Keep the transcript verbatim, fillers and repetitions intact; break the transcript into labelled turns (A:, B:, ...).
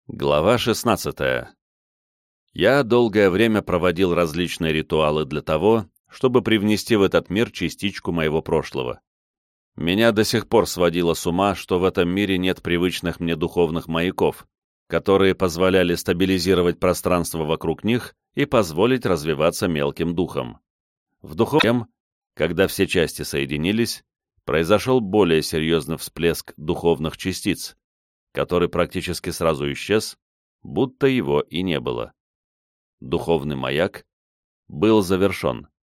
A: Глава шестнадцатая. Я долгое время проводил различные ритуалы для того, чтобы привнести в этот мир частичку моего прошлого. Меня до сих пор сводило с ума, что в этом мире нет привычных мне духовных маяков, которые позволяли стабилизировать пространство вокруг них и позволить развиваться мелким духом. В духовном, когда все части соединились, произошел более серьезный всплеск духовных частиц, который практически сразу исчез, будто его и не было. Духовный маяк был завершен.